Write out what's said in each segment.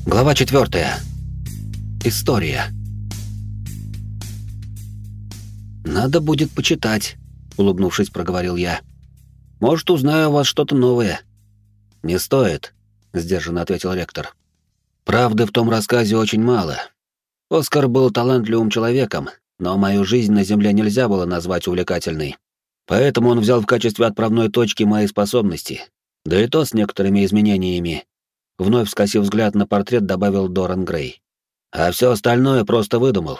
Глава 4. История. «Надо будет почитать», — улыбнувшись, проговорил я. «Может, узнаю у вас что-то новое». «Не стоит», — сдержанно ответил ректор. «Правды в том рассказе очень мало. Оскар был талантливым человеком, но мою жизнь на Земле нельзя было назвать увлекательной. Поэтому он взял в качестве отправной точки мои способности, да и то с некоторыми изменениями». Вновь скосив взгляд на портрет, добавил Доран Грей. «А все остальное просто выдумал».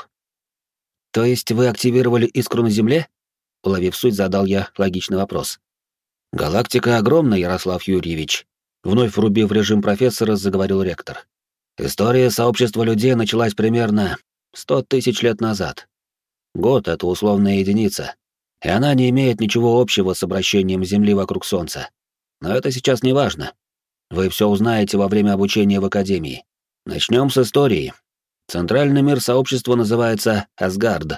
«То есть вы активировали искру на Земле?» Уловив суть, задал я логичный вопрос. «Галактика огромна, Ярослав Юрьевич», — вновь врубив режим профессора, заговорил ректор. «История сообщества людей началась примерно 100 тысяч лет назад. Год — это условная единица, и она не имеет ничего общего с обращением Земли вокруг Солнца. Но это сейчас не важно. Вы все узнаете во время обучения в Академии. Начнем с истории. Центральный мир сообщества называется Асгард».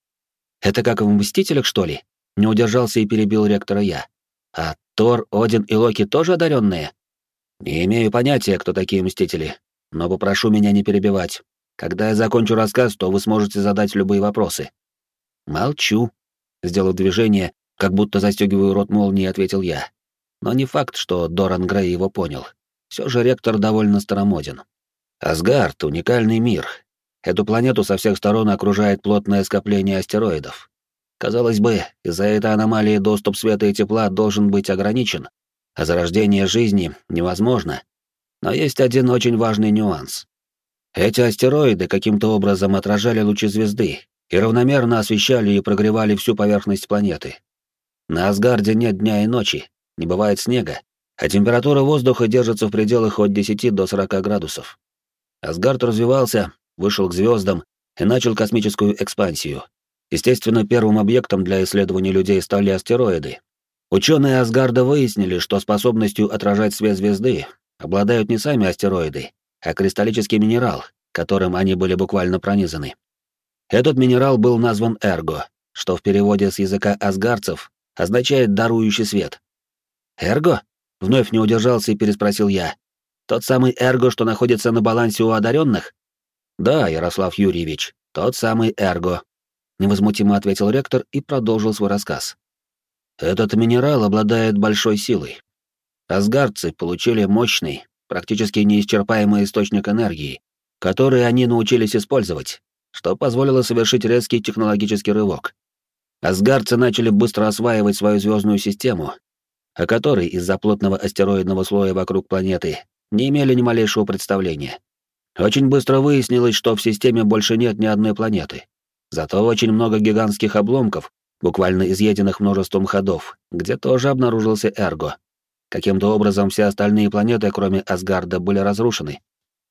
«Это как в «Мстителях», что ли?» Не удержался и перебил ректора я. «А Тор, Один и Локи тоже одаренные?» «Не имею понятия, кто такие Мстители, но попрошу меня не перебивать. Когда я закончу рассказ, то вы сможете задать любые вопросы». «Молчу», — сделав движение, как будто застегиваю рот молнии, ответил я. Но не факт, что Доран Грей его понял. Все же ректор довольно старомоден. Асгард — уникальный мир. Эту планету со всех сторон окружает плотное скопление астероидов. Казалось бы, из-за этой аномалии доступ света и тепла должен быть ограничен, а зарождение жизни невозможно. Но есть один очень важный нюанс. Эти астероиды каким-то образом отражали лучи звезды и равномерно освещали и прогревали всю поверхность планеты. На Асгарде нет дня и ночи, не бывает снега, а температура воздуха держится в пределах от 10 до 40 градусов. Асгард развивался, вышел к звездам и начал космическую экспансию. Естественно, первым объектом для исследований людей стали астероиды. Ученые Асгарда выяснили, что способностью отражать свет звезды обладают не сами астероиды, а кристаллический минерал, которым они были буквально пронизаны. Этот минерал был назван Эрго, что в переводе с языка асгардцев означает «дарующий свет». «Эрго?» — вновь не удержался и переспросил я. «Тот самый Эрго, что находится на балансе у одаренных?» «Да, Ярослав Юрьевич, тот самый Эрго», — невозмутимо ответил ректор и продолжил свой рассказ. «Этот минерал обладает большой силой. Асгардцы получили мощный, практически неисчерпаемый источник энергии, который они научились использовать, что позволило совершить резкий технологический рывок. Асгардцы начали быстро осваивать свою звездную систему, о которой из-за плотного астероидного слоя вокруг планеты не имели ни малейшего представления. Очень быстро выяснилось, что в системе больше нет ни одной планеты. Зато очень много гигантских обломков, буквально изъеденных множеством ходов, где тоже обнаружился Эрго. Каким-то образом все остальные планеты, кроме Асгарда, были разрушены.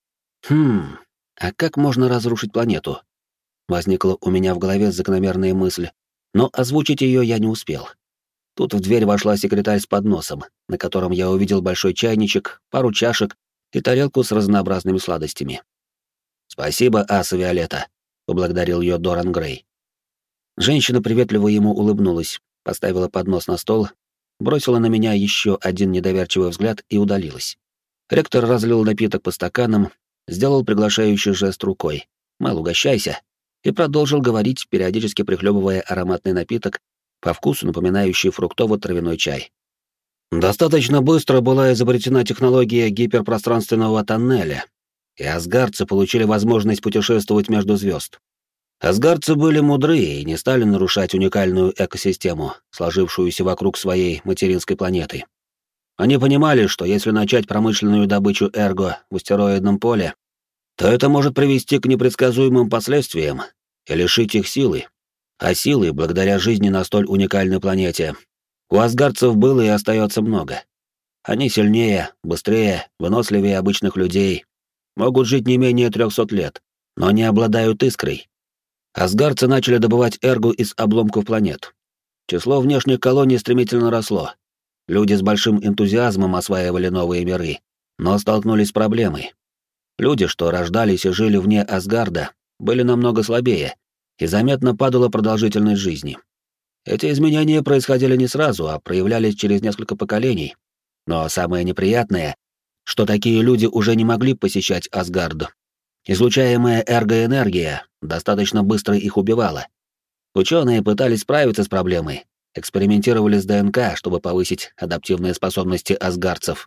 А как можно разрушить планету? Возникла у меня в голове закономерная мысль, но озвучить ее я не успел. Тут в дверь вошла секретарь с подносом, на котором я увидел большой чайничек, пару чашек и тарелку с разнообразными сладостями. «Спасибо, Аса Виолетта», — поблагодарил ее Доран Грей. Женщина приветливо ему улыбнулась, поставила поднос на стол, бросила на меня еще один недоверчивый взгляд и удалилась. Ректор разлил напиток по стаканам, сделал приглашающий жест рукой: «Мэл, угощайся», и продолжил говорить, периодически прихлебывая ароматный напиток, по вкусу напоминающий фруктово-травяной чай. Достаточно быстро была изобретена технология гиперпространственного тоннеля, и асгардцы получили возможность путешествовать между звезд. Асгардцы были мудры и не стали нарушать уникальную экосистему, сложившуюся вокруг своей материнской планеты. Они понимали, что если начать промышленную добычу Эрго в астероидном поле, то это может привести к непредсказуемым последствиям и лишить их силы. А силы, благодаря жизни на столь уникальной планете, у асгардцев было и остается много. Они сильнее, быстрее, выносливее обычных людей, могут жить не менее 300 лет, но не обладают искрой. Асгардцы начали добывать Эрго из обломков планет. Число внешних колоний стремительно росло. Люди с большим энтузиазмом осваивали новые миры, но столкнулись с проблемой. Люди, что рождались и жили вне Асгарда, были намного слабее, и заметно падала продолжительность жизни. Эти изменения происходили не сразу, а проявлялись через несколько поколений. Но самое неприятное, что такие люди уже не могли посещать Асгард. Излучаемая эргоэнергия достаточно быстро их убивала. Ученые пытались справиться с проблемой, экспериментировали с ДНК, чтобы повысить адаптивные способности асгардцев.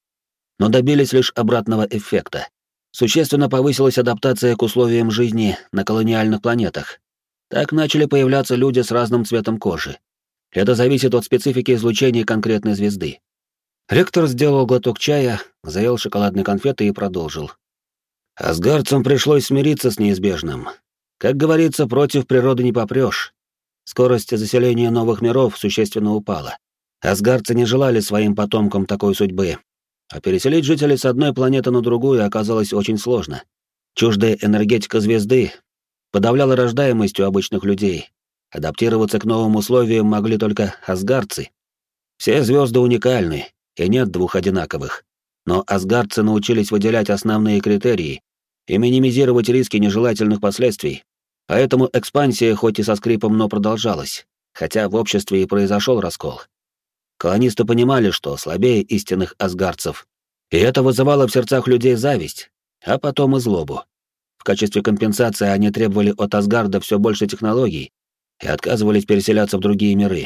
Но добились лишь обратного эффекта. Существенно повысилась адаптация к условиям жизни на колониальных планетах. Так начали появляться люди с разным цветом кожи. Это зависит от специфики излучения конкретной звезды. Ректор сделал глоток чая, заел шоколадной конфеты и продолжил. Асгардцам пришлось смириться с неизбежным. Как говорится, против природы не попрёшь. Скорость заселения новых миров существенно упала. Асгардцы не желали своим потомкам такой судьбы, а переселить жителей с одной планеты на другую оказалось очень сложно. Чуждая энергетика звезды подавляла рождаемость у обычных людей. Адаптироваться к новым условиям могли только асгардцы. Все звезды уникальны, и нет двух одинаковых. Но асгардцы научились выделять основные критерии и минимизировать риски нежелательных последствий. Поэтому экспансия хоть и со скрипом, но продолжалась, хотя в обществе и произошел раскол. Колонисты понимали, что слабее истинных асгардцев, и это вызывало в сердцах людей зависть, а потом и злобу. В качестве компенсации они требовали от Асгарда все больше технологий и отказывались переселяться в другие миры.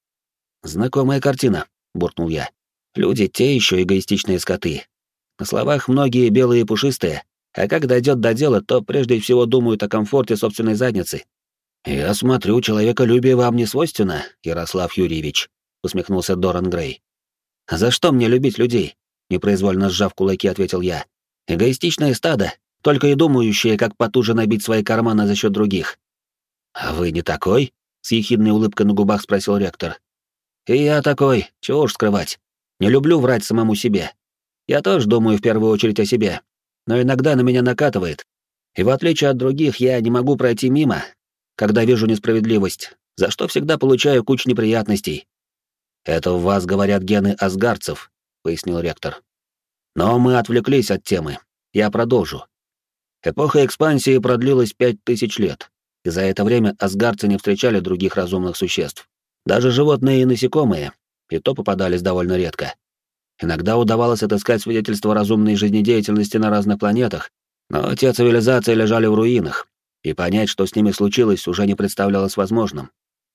«Знакомая картина», — буркнул я. «Люди те еще эгоистичные скоты. На словах многие белые и пушистые, а как дойдет до дела, то прежде всего думают о комфорте собственной задницы». «Я смотрю, человеколюбие вам не свойственно, Ярослав Юрьевич», — усмехнулся Доран Грей. «За что мне любить людей?» — непроизвольно сжав кулаки, ответил я. «Эгоистичное стадо, только и думающее, как потуже набить свои карманы за счет других». «А вы не такой?» — с ехидной улыбкой на губах спросил ректор. «И я такой, чего уж скрывать. Не люблю врать самому себе. Я тоже думаю в первую очередь о себе, но иногда на меня накатывает. И в отличие от других, я не могу пройти мимо, когда вижу несправедливость, за что всегда получаю кучу неприятностей». «Это в вас говорят гены асгардцев», — пояснил ректор. «Но мы отвлеклись от темы. Я продолжу. Эпоха экспансии продлилась 5000 лет, и за это время асгардцы не встречали других разумных существ. Даже животные и насекомые, и то попадались довольно редко. Иногда удавалось отыскать свидетельства разумной жизнедеятельности на разных планетах, но те цивилизации лежали в руинах, и понять, что с ними случилось, уже не представлялось возможным.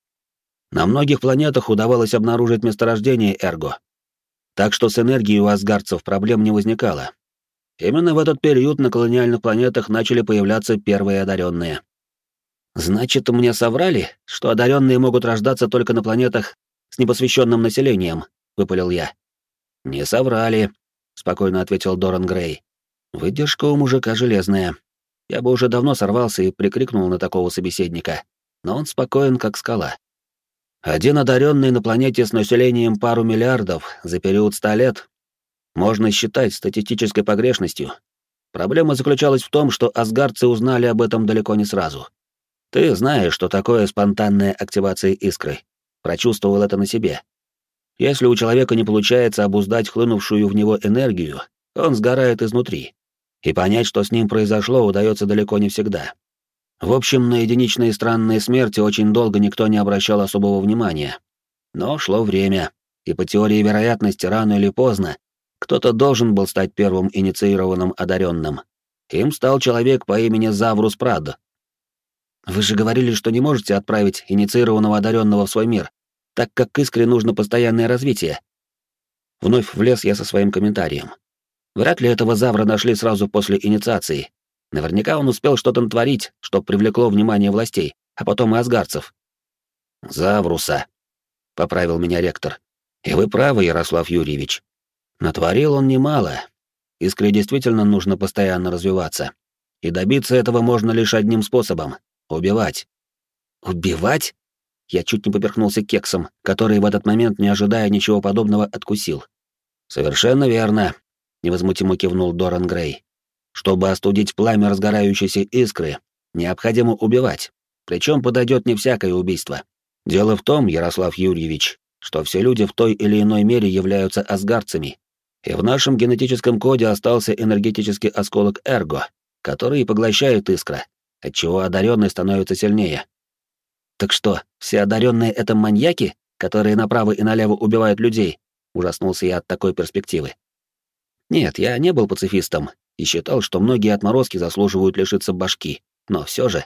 На многих планетах удавалось обнаружить месторождение эрго, так что с энергией у асгардцев проблем не возникало. Именно в этот период на колониальных планетах начали появляться первые одаренные. «Значит, мне соврали, что одаренные могут рождаться только на планетах с непосвященным населением», — выпалил я. «Не соврали», — спокойно ответил Доран Грей. «Выдержка у мужика железная. Я бы уже давно сорвался и прикрикнул на такого собеседника, но он спокоен, как скала. Один одаренный на планете с населением пару миллиардов за период 100 лет можно считать статистической погрешностью. Проблема заключалась в том, что асгардцы узнали об этом далеко не сразу. Ты знаешь, что такое спонтанная активация искры. Прочувствовал это на себе. Если у человека не получается обуздать хлынувшую в него энергию, он сгорает изнутри. И понять, что с ним произошло, удается далеко не всегда. В общем, на единичные странные смерти очень долго никто не обращал особого внимания. Но шло время, и по теории вероятности рано или поздно кто-то должен был стать первым инициированным одаренным. Им стал человек по имени Заврус Прад. «Вы же говорили, что не можете отправить инициированного одаренного в свой мир, так как искре нужно постоянное развитие». Вновь влез я со своим комментарием. Вряд ли этого Завра нашли сразу после инициации. Наверняка он успел что-то натворить, что привлекло внимание властей, а потом и асгардцев. «Завруса», — поправил меня ректор. «И вы правы, Ярослав Юрьевич. Натворил он немало. Искре действительно нужно постоянно развиваться. И добиться этого можно лишь одним способом — убивать». «Убивать?» Я чуть не поперхнулся кексом, который в этот момент, не ожидая ничего подобного, откусил. «Совершенно верно», — невозмутимо кивнул Доран Грей. «Чтобы остудить пламя разгорающейся искры, необходимо убивать. Причем подойдет не всякое убийство. Дело в том, Ярослав Юрьевич, что все люди в той или иной мере являются асгардцами. И в нашем генетическом коде остался энергетический осколок эрго, который поглощает искра, отчего одаренный становится сильнее». «Так что, все одаренные это маньяки, которые направо и налево убивают людей?» — ужаснулся я от такой перспективы. Нет, я не был пацифистом и считал, что многие отморозки заслуживают лишиться башки, но все же...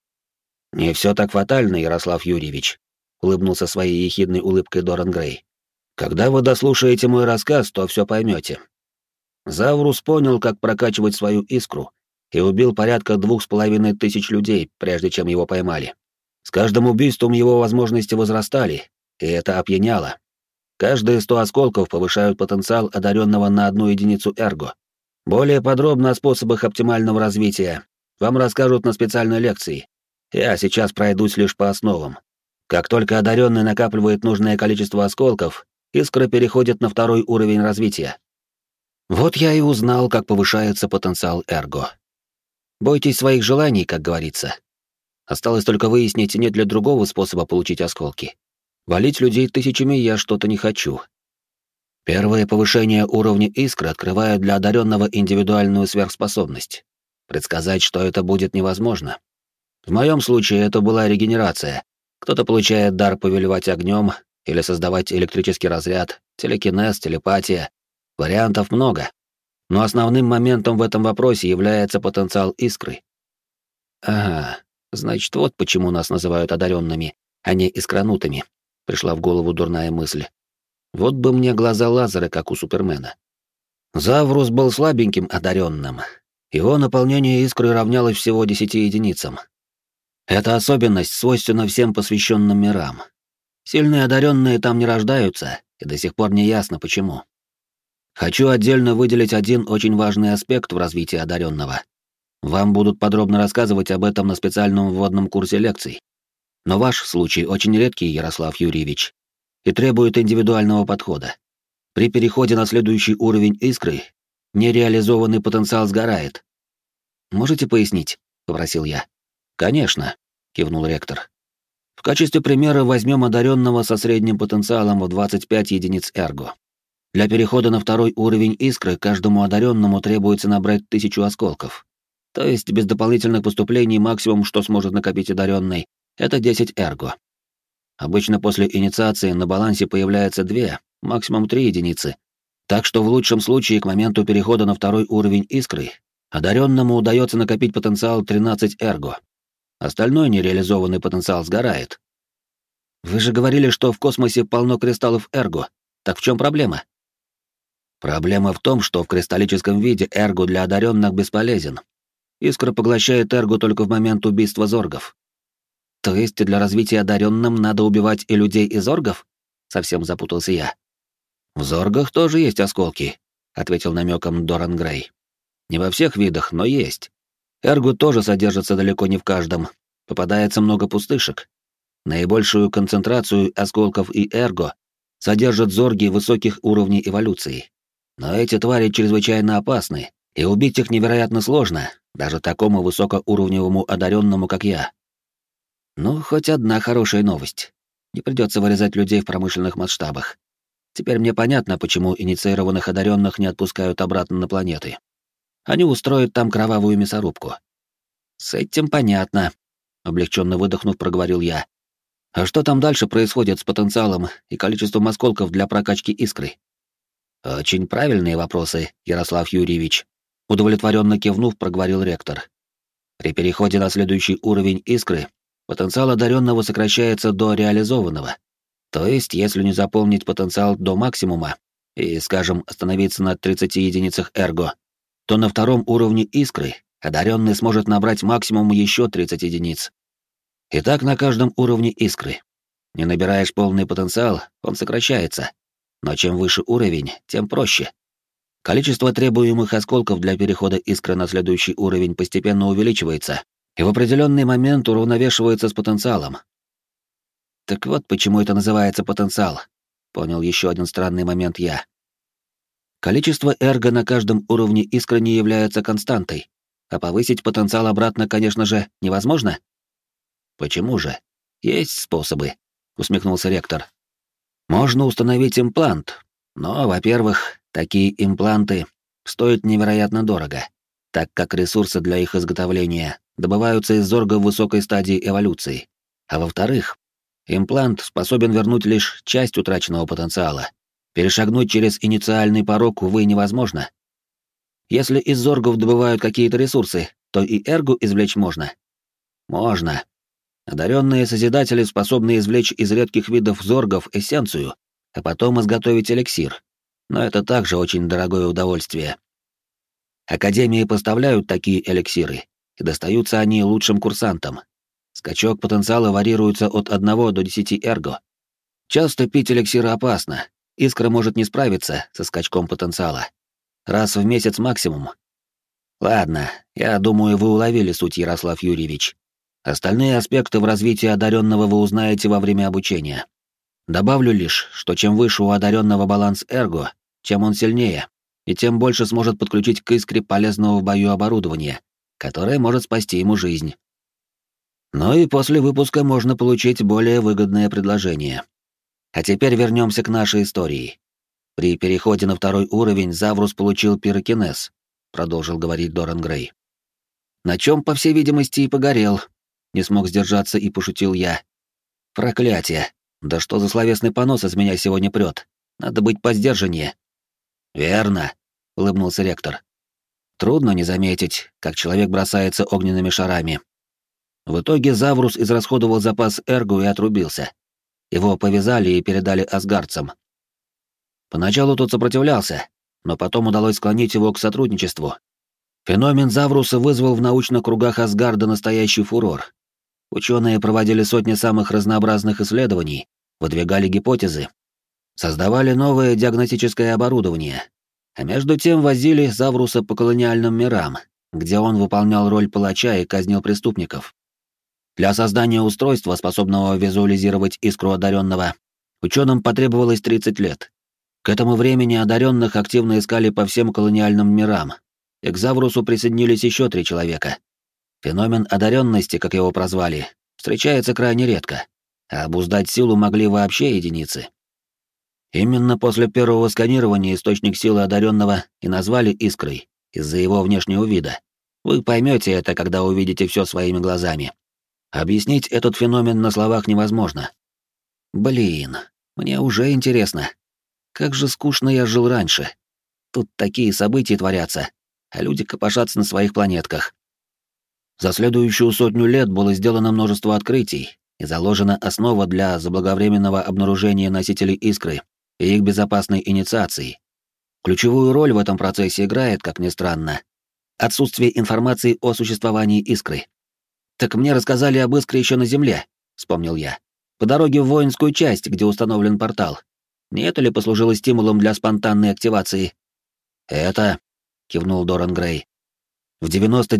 «Не все так фатально, Ярослав Юрьевич», — улыбнулся своей ехидной улыбкой Доран Грей. «Когда вы дослушаете мой рассказ, то все поймете. Заврус понял, как прокачивать свою искру, и убил порядка 2500 людей, прежде чем его поймали. С каждым убийством его возможности возрастали, и это опьяняло. Каждые 100 осколков повышают потенциал одаренного на 1 единицу эрго. Более подробно о способах оптимального развития вам расскажут на специальной лекции. Я сейчас пройдусь лишь по основам. Как только одаренный накапливает нужное количество осколков, искра переходит на 2 уровень развития. Вот я и узнал, как повышается потенциал эрго. Бойтесь своих желаний, как говорится. Осталось только выяснить, нет ли другого способа получить осколки. Валить людей тысячами я что-то не хочу. Первое повышение уровня искры открывает для одаренного индивидуальную сверхспособность. Предсказать, что это будет, невозможно. В моем случае это была регенерация. Кто-то получает дар повелевать огнем или создавать электрический разряд, телекинез, телепатия. Вариантов много. Но основным моментом в этом вопросе является потенциал искры. Ага, значит, вот почему нас называют одаренными, а не искранутыми. Пришла в голову дурная мысль. Вот бы мне глаза лазера, как у Супермена. Заврус был слабеньким одаренным. Его наполнение искры равнялось всего 10 единицам. Эта особенность свойственна всем посвященным мирам. Сильные одаренные там не рождаются, и до сих пор не ясно почему. Хочу отдельно выделить один очень важный аспект в развитии одаренного. Вам будут подробно рассказывать об этом на специальном вводном курсе лекций. Но ваш случай очень редкий, Ярослав Юрьевич, и требует индивидуального подхода. При переходе на следующий уровень искры нереализованный потенциал сгорает. «Можете пояснить?» — попросил я. «Конечно», — кивнул ректор. «В качестве примера возьмем одаренного со средним потенциалом в 25 единиц эрго. Для перехода на 2 уровень искры каждому одаренному требуется набрать 1000 осколков. То есть без дополнительных поступлений максимум, что сможет накопить одаренный, это 10 эрго. Обычно после инициации на балансе появляется 2, максимум 3 единицы. Так что в лучшем случае к моменту перехода на 2 уровень искры одаренному удается накопить потенциал 13 эрго. Остальной нереализованный потенциал сгорает. Вы же говорили, что в космосе полно кристаллов эрго. Так в чем проблема? Проблема в том, что в кристаллическом виде эрго для одаренных бесполезен. Искра поглощает эрго только в момент убийства зоргов. То есть для развития одаренным надо убивать и людей, и зоргов? Совсем запутался я. В зоргах тоже есть осколки, ответил намеком Доран Грей. Не во всех видах, но есть. Эрго тоже содержится далеко не в каждом. Попадается много пустышек. Наибольшую концентрацию осколков и эрго содержат зорги высоких уровней эволюции. Но эти твари чрезвычайно опасны, и убить их невероятно сложно, даже такому высокоуровневому одаренному, как я. Ну, хоть одна хорошая новость. Не придется вырезать людей в промышленных масштабах. Теперь мне понятно, почему инициированных одаренных не отпускают обратно на планеты. Они устроят там кровавую мясорубку. С этим понятно, облегченно выдохнув, проговорил я. А что там дальше происходит с потенциалом и количеством осколков для прокачки искры? Очень правильные вопросы, Ярослав Юрьевич. Удовлетворенно кивнув, проговорил ректор. При переходе на следующий уровень искры потенциал одаренного сокращается до реализованного. То есть, если не заполнить потенциал до максимума и, скажем, остановиться на 30 единицах эрго, то на 2 уровне искры одаренный сможет набрать максимум еще 30 единиц. И так на каждом уровне искры. Не набираешь полный потенциал, он сокращается. Но чем выше уровень, тем проще. Количество требуемых осколков для перехода искры на следующий уровень постепенно увеличивается, и в определенный момент уравновешивается с потенциалом. Так вот почему это называется потенциал. Понял еще один странный момент я. Количество эрго на каждом уровне искры не является константой, а повысить потенциал обратно, конечно же, невозможно. Почему же? Есть способы, усмехнулся ректор. Можно установить имплант, но, во-первых, такие импланты стоят невероятно дорого, так как ресурсы для их изготовления добываются из зорга в высокой стадии эволюции. А во-вторых, имплант способен вернуть лишь часть утраченного потенциала. Перешагнуть через инициальный порог, увы, невозможно. Если из зоргов добывают какие-то ресурсы, то и эргу извлечь можно. Можно. Одаренные Созидатели способны извлечь из редких видов зоргов эссенцию, а потом изготовить эликсир. Но это также очень дорогое удовольствие. Академии поставляют такие эликсиры, и достаются они лучшим курсантам. Скачок потенциала варьируется от 1 до 10 эрго. Часто пить эликсиры опасно, искра может не справиться со скачком потенциала. Раз в месяц максимум. Ладно, я думаю, вы уловили суть, Ярослав Юрьевич. Остальные аспекты в развитии одаренного вы узнаете во время обучения. Добавлю лишь, что чем выше у одаренного баланс эрго, чем он сильнее, и тем больше сможет подключить к искре полезного в бою оборудования, которое может спасти ему жизнь. Ну и после выпуска можно получить более выгодное предложение. А теперь вернемся к нашей истории. При переходе на 2 уровень Заврус получил пирокинез, продолжил говорить Доран Грей. На чем, по всей видимости, и погорел. Не смог сдержаться и пошутил я. Проклятие! Да что за словесный понос из меня сегодня прет? Надо быть посдержаннее. Верно, улыбнулся ректор. Трудно не заметить, как человек бросается огненными шарами. В итоге Заврус израсходовал запас эрго и отрубился. Его повязали и передали асгардцам. Поначалу тот сопротивлялся, но потом удалось склонить его к сотрудничеству. Феномен Завруса вызвал в научных кругах Асгарда настоящий фурор. Ученые проводили сотни самых разнообразных исследований, выдвигали гипотезы, создавали новое диагностическое оборудование, а между тем возили Завруса по колониальным мирам, где он выполнял роль палача и казнил преступников. Для создания устройства, способного визуализировать искру одаренного, ученым потребовалось 30 лет. К этому времени одаренных активно искали по всем колониальным мирам, и к Заврусу присоединились еще 3 человека. Феномен одаренности, как его прозвали, встречается крайне редко, а обуздать силу могли вообще единицы. Именно после первого сканирования источник силы одаренного и назвали искрой, из-за его внешнего вида. Вы поймете это, когда увидите все своими глазами. Объяснить этот феномен на словах невозможно. Блин, мне уже интересно. Как же скучно я жил раньше. Тут такие события творятся, а люди копошатся на своих планетках. За следующую 100 лет было сделано множество открытий и заложена основа для заблаговременного обнаружения носителей искры и их безопасной инициации. Ключевую роль в этом процессе играет, как ни странно, отсутствие информации о существовании искры. «Так мне рассказали об искре еще на Земле», — вспомнил я. «По дороге в воинскую часть, где установлен портал. Не это ли послужило стимулом для спонтанной активации?» «Это», — кивнул Доран Грей. «В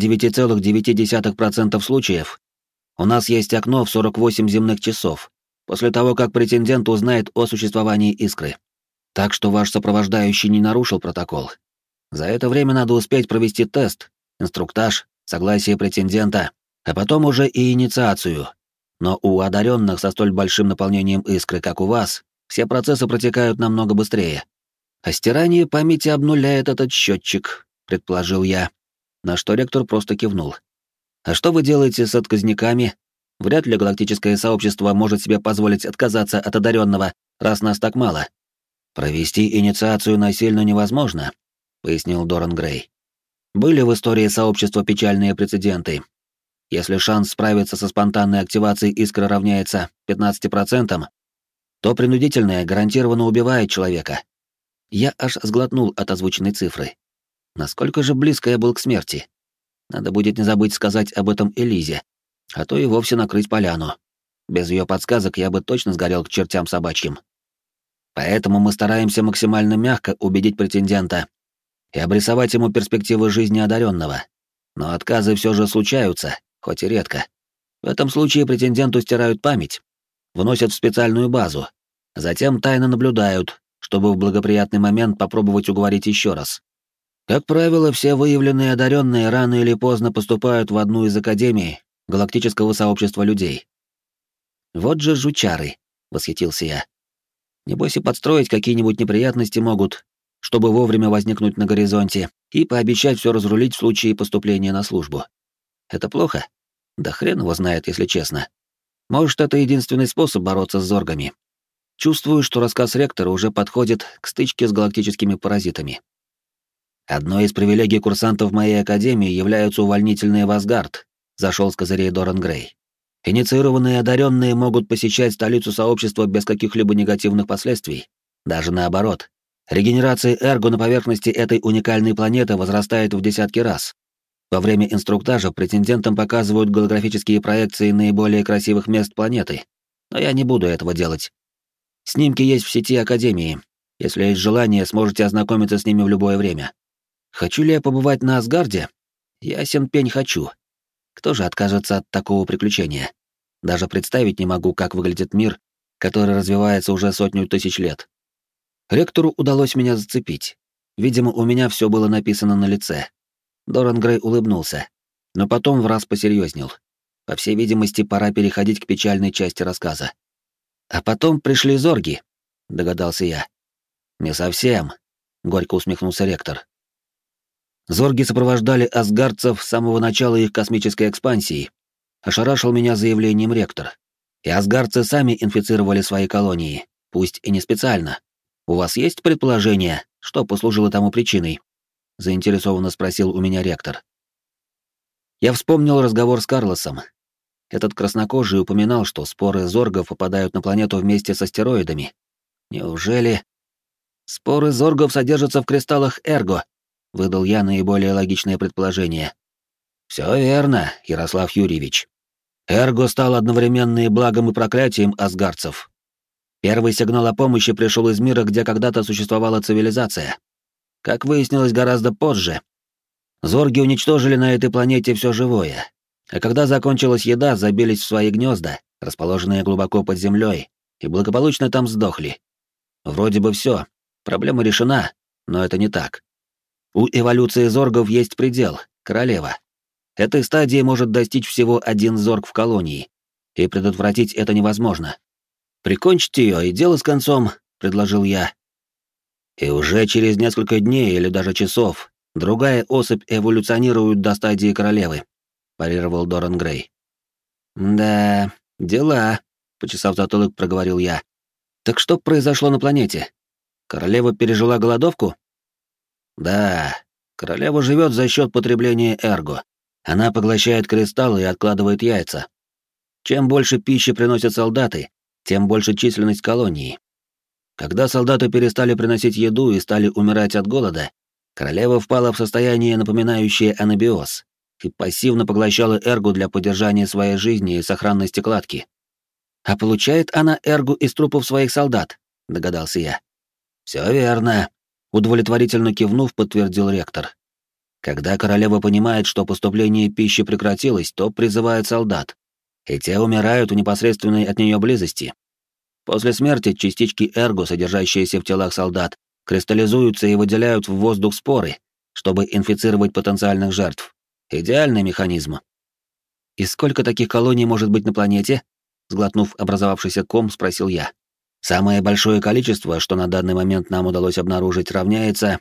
99,9% случаев у нас есть окно в 48 земных часов, после того, как претендент узнает о существовании искры. Так что ваш сопровождающий не нарушил протокол. За это время надо успеть провести тест, инструктаж, согласие претендента, а потом уже и инициацию. Но у одаренных со столь большим наполнением искры, как у вас, все процессы протекают намного быстрее. А стирание памяти обнуляет этот счетчик, предположил я, на что ректор просто кивнул. А что вы делаете с отказниками? Вряд ли галактическое сообщество может себе позволить отказаться от одаренного, раз нас так мало. Провести инициацию насильно невозможно, пояснил Доран Грей. Были в истории сообщества печальные прецеденты. Если шанс справиться со спонтанной активацией искры равняется 15%, то принудительное гарантированно убивает человека. Я аж сглотнул от озвученной цифры. Насколько же близко я был к смерти. Надо будет не забыть сказать об этом Элизе, а то и вовсе накрыть поляну. Без ее подсказок я бы точно сгорел к чертям собачьим. Поэтому мы стараемся максимально мягко убедить претендента и обрисовать ему перспективы жизни одаренного. Но отказы все же случаются, хоть и редко. В этом случае претенденту стирают память, вносят в специальную базу, затем тайно наблюдают, чтобы в благоприятный момент попробовать уговорить еще раз. Как правило, все выявленные одаренные рано или поздно поступают в одну из академий галактического сообщества людей. «Вот же жучары!» — восхитился я. «Небось и подстроить какие-нибудь неприятности могут, чтобы вовремя возникнуть на горизонте и пообещать все разрулить в случае поступления на службу. Это плохо? Да хрен его знает, если честно. Может, это единственный способ бороться с зоргами. Чувствую, что рассказ ректора уже подходит к стычке с галактическими паразитами. Одной из привилегий курсантов моей академии являются увольнительные в Асгард, зашел с козырей Доран Грей. Инициированные одаренные могут посещать столицу сообщества без каких-либо негативных последствий. Даже наоборот. Регенерация эрго на поверхности этой уникальной планеты возрастает в десятки раз. Во время инструктажа претендентам показывают голографические проекции наиболее красивых мест планеты. Но я не буду этого делать. Снимки есть в сети Академии. Если есть желание, сможете ознакомиться с ними в любое время. Хочу ли я побывать на Асгарде? Ясен пень хочу. Кто же откажется от такого приключения? Даже представить не могу, как выглядит мир, который развивается уже 100 тысяч лет. Ректору удалось меня зацепить. Видимо, у меня все было написано на лице. Доран Грей улыбнулся, но потом враз посерьезнел. По всей видимости, пора переходить к печальной части рассказа. А потом пришли зорги, догадался я. Не совсем, горько усмехнулся ректор. Зорги сопровождали асгардцев с самого начала их космической экспансии. Ошарашил меня заявлением ректор. И асгардцы сами инфицировали свои колонии, пусть и не специально. У вас есть предположение, что послужило тому причиной? Заинтересованно спросил у меня ректор. Я вспомнил разговор с Карлосом. Этот краснокожий упоминал, что споры зоргов попадают на планету вместе с астероидами. Неужели... Споры зоргов содержатся в кристаллах эрго, выдал я наиболее логичное предположение. Все верно, Ярослав Юрьевич. Эрго стал одновременно и благом, и проклятием асгардцев. Первый сигнал о помощи пришел из мира, где когда-то существовала цивилизация. Как выяснилось гораздо позже, зорги уничтожили на этой планете все живое, а когда закончилась еда, забились в свои гнезда, расположенные глубоко под землей, и благополучно там сдохли. Вроде бы все, проблема решена, но это не так. У эволюции зоргов есть предел — королева. Этой стадии может достичь всего один зорг в колонии, и предотвратить это невозможно. «Прикончить ее, и дело с концом», — предложил я. И уже через несколько дней или даже часов другая особь эволюционирует до стадии королевы, парировал Доран Грей. Да, дела, почесав затылок, проговорил я. Так что произошло на планете? Королева пережила голодовку? Да, королева живет за счет потребления эрго. Она поглощает кристаллы и откладывает яйца. Чем больше пищи приносят солдаты, тем больше численность колонии. Когда солдаты перестали приносить еду и стали умирать от голода, королева впала в состояние, напоминающее анабиоз, и пассивно поглощала эргу для поддержания своей жизни и сохранности кладки. «А получает она эргу из трупов своих солдат», — догадался я. «Все верно», — удовлетворительно кивнув, подтвердил ректор. «Когда королева понимает, что поступление пищи прекратилось, то призывает солдат, и те умирают в непосредственной от нее близости. После смерти частички эрго, содержащиеся в телах солдат, кристаллизуются и выделяют в воздух споры, чтобы инфицировать потенциальных жертв. Идеальный механизм. «И сколько таких колоний может быть на планете?» Сглотнув образовавшийся ком, спросил я. «Самое большое количество, что на данный момент нам удалось обнаружить, равняется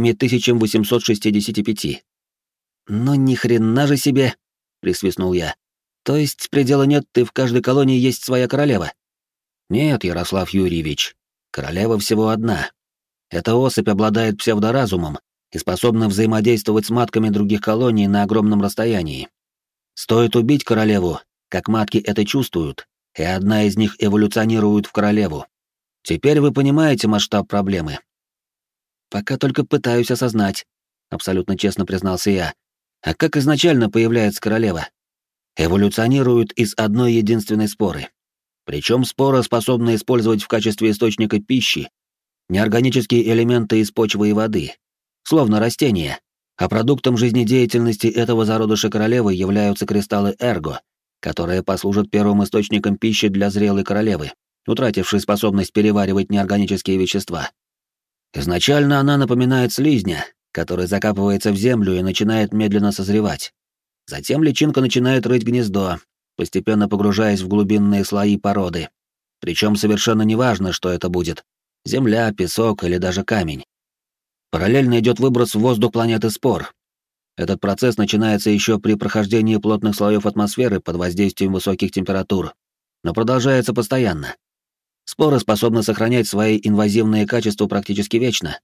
7865. «Но ни хрена же себе!» — присвистнул я. «То есть предела нет, и в каждой колонии есть своя королева?» «Нет, Ярослав Юрьевич, королева всего одна. Эта особь обладает псевдоразумом и способна взаимодействовать с матками других колоний на огромном расстоянии. Стоит убить королеву, как матки это чувствуют, и одна из них эволюционирует в королеву. Теперь вы понимаете масштаб проблемы». «Пока только пытаюсь осознать», — абсолютно честно признался я. «А как изначально появляется королева?» «Эволюционирует из одной единственной споры. Причем спора способна использовать в качестве источника пищи неорганические элементы из почвы и воды, словно растения, а продуктом жизнедеятельности этого зародыша королевы являются кристаллы эрго, которые послужат первым источником пищи для зрелой королевы, утратившей способность переваривать неорганические вещества. Изначально она напоминает слизня, который закапывается в землю и начинает медленно созревать. Затем личинка начинает рыть гнездо, постепенно погружаясь в глубинные слои породы. Причем совершенно неважно, что это будет — земля, песок или даже камень. Параллельно идет выброс в воздух планеты спор. Этот процесс начинается еще при прохождении плотных слоев атмосферы под воздействием высоких температур, но продолжается постоянно. Споры способны сохранять свои инвазивные качества практически вечно,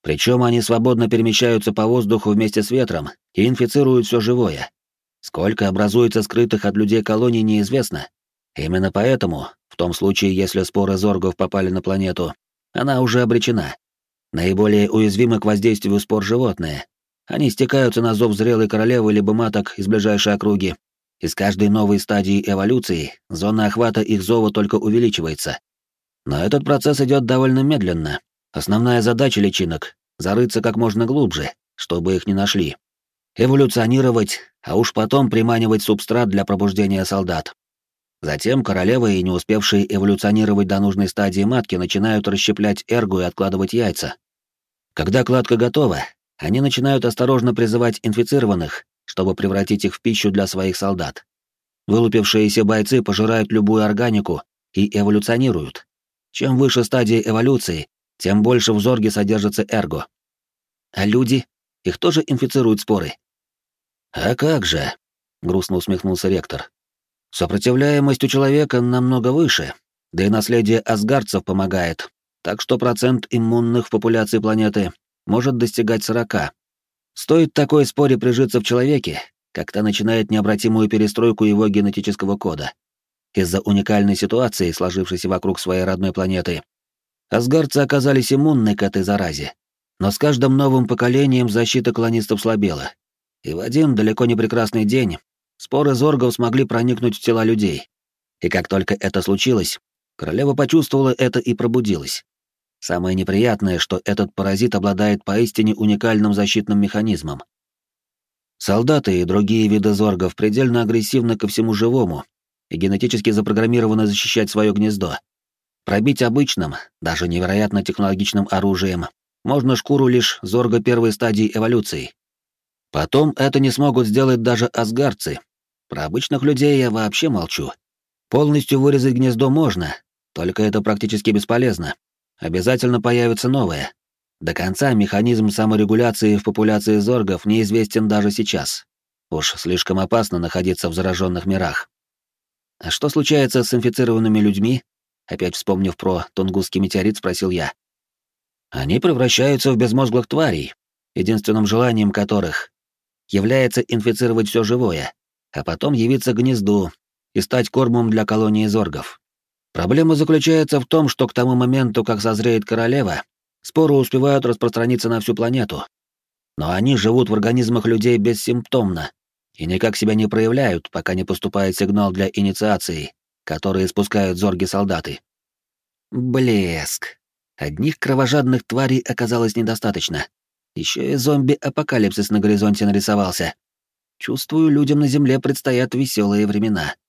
Причем они свободно перемещаются по воздуху вместе с ветром и инфицируют все живое. Сколько образуется скрытых от людей колоний, неизвестно. Именно поэтому, в том случае, если споры зоргов попали на планету, она уже обречена. Наиболее уязвимы к воздействию спор животные. Они стекаются на зов зрелой королевы либо маток из ближайшей округи. И с каждой новой стадией эволюции зона охвата их зова только увеличивается. Но этот процесс идет довольно медленно. Основная задача личинок — зарыться как можно глубже, чтобы их не нашли. Эволюционировать, а уж потом приманивать субстрат для пробуждения солдат. Затем королевы и не успевшие эволюционировать до нужной стадии матки начинают расщеплять эргу и откладывать яйца. Когда кладка готова, они начинают осторожно призывать инфицированных, чтобы превратить их в пищу для своих солдат. Вылупившиеся бойцы пожирают любую органику и эволюционируют. Чем выше стадия эволюции, тем больше в зорге содержится эрго. А люди? Их тоже инфицируют споры? «А как же?» — грустно усмехнулся ректор. «Сопротивляемость у человека намного выше, да и наследие асгардцев помогает, так что процент иммунных в популяции планеты может достигать 40. Стоит такой споре прижиться в человеке, как та начинает необратимую перестройку его генетического кода. Из-за уникальной ситуации, сложившейся вокруг своей родной планеты, асгардцы оказались иммунны к этой заразе, но с каждым новым поколением защита колонистов слабела. И в один далеко не прекрасный день споры зоргов смогли проникнуть в тела людей. И как только это случилось, королева почувствовала это и пробудилась. Самое неприятное, что этот паразит обладает поистине уникальным защитным механизмом. Солдаты и другие виды зоргов предельно агрессивны ко всему живому и генетически запрограммированы защищать свое гнездо. Пробить обычным, даже невероятно технологичным оружием можно шкуру лишь зорга первой стадии эволюции. Потом это не смогут сделать даже асгардцы. Про обычных людей я вообще молчу. Полностью вырезать гнездо можно, только это практически бесполезно. Обязательно появится новое. До конца механизм саморегуляции в популяции зоргов неизвестен даже сейчас. Уж слишком опасно находиться в зараженных мирах. А что случается с инфицированными людьми? Опять вспомнив про Тунгусский метеорит, спросил я. Они превращаются в безмозглых тварей, единственным желанием которых является инфицировать все живое, а потом явиться к гнезду и стать кормом для колонии зоргов. Проблема заключается в том, что к тому моменту, как созреет королева, споры успевают распространиться на всю планету. Но они живут в организмах людей бессимптомно и никак себя не проявляют, пока не поступает сигнал для инициации, который испускают зорги-солдаты. Блеск. Одних кровожадных тварей оказалось недостаточно. Еще и зомби-апокалипсис на горизонте нарисовался. Чувствую, людям на Земле предстоят веселые времена.